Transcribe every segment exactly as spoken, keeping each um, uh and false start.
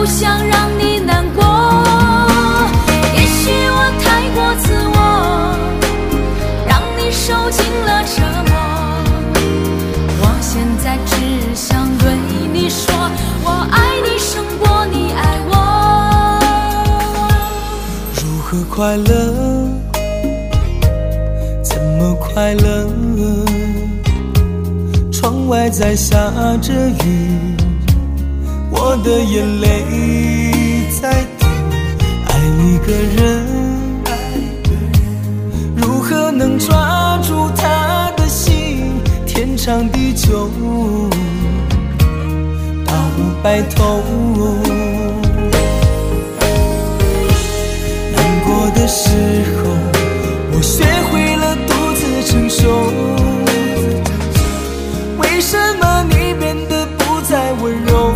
不想让你难过。也许我太过自我，让你受尽了折磨。我现在只想对你说，我爱你胜过你爱我。 如何快乐？怎么快乐？窗外在下着雨，我的眼泪在滴。爱一个人，如何能抓住他的心？天长地久，到白头。难过的时候，我学会了独自承受。为什么你变得不再温柔？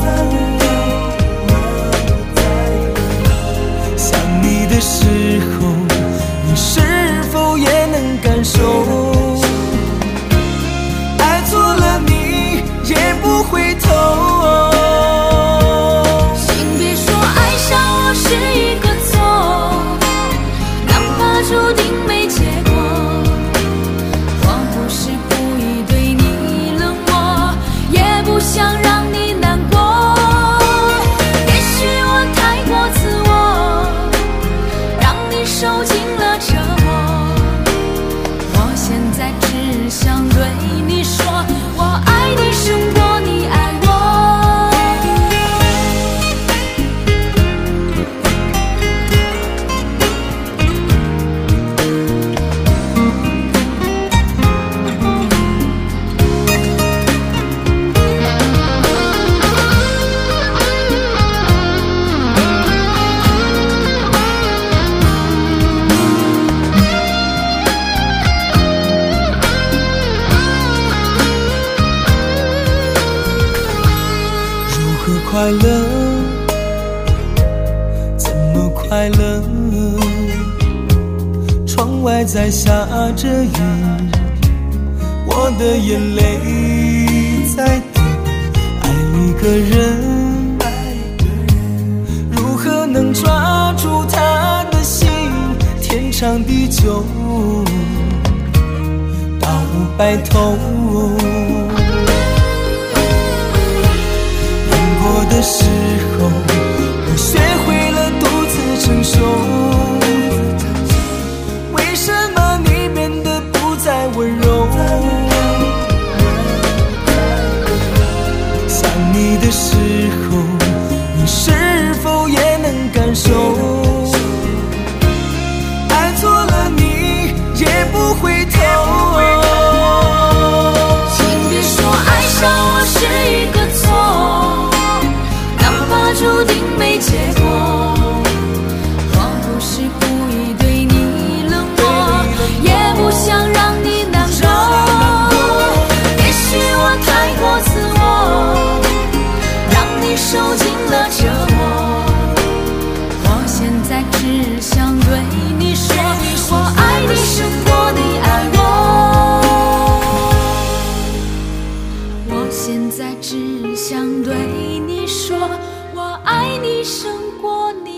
想你的时候，你是否也能感受？爱错了你也不回头。 请别说爱上我是一个错，哪怕注定没结果。我不是故意对你冷漠，也不想让你难过。也许我太过自我，让你受尽了折磨。我现在只想对你说，我爱你胜过你爱我。 快乐？怎么快乐？窗外在下着雨，我的眼泪在滴。爱一个人，如何能抓住他的心？天长地久，到白头。的时候，我学会了独自承受。为什么你变得不再温柔？想你的时候，你是否也能感受？爱错了你也不回头。 请别说爱上我是一个错，注定没结果。我不是故意对你冷漠，也不想让你难过。也许我太过自我，让你受尽了折磨。我现在只想对你说，我爱你胜过你爱我。我现在只想对你说，我爱你胜过你。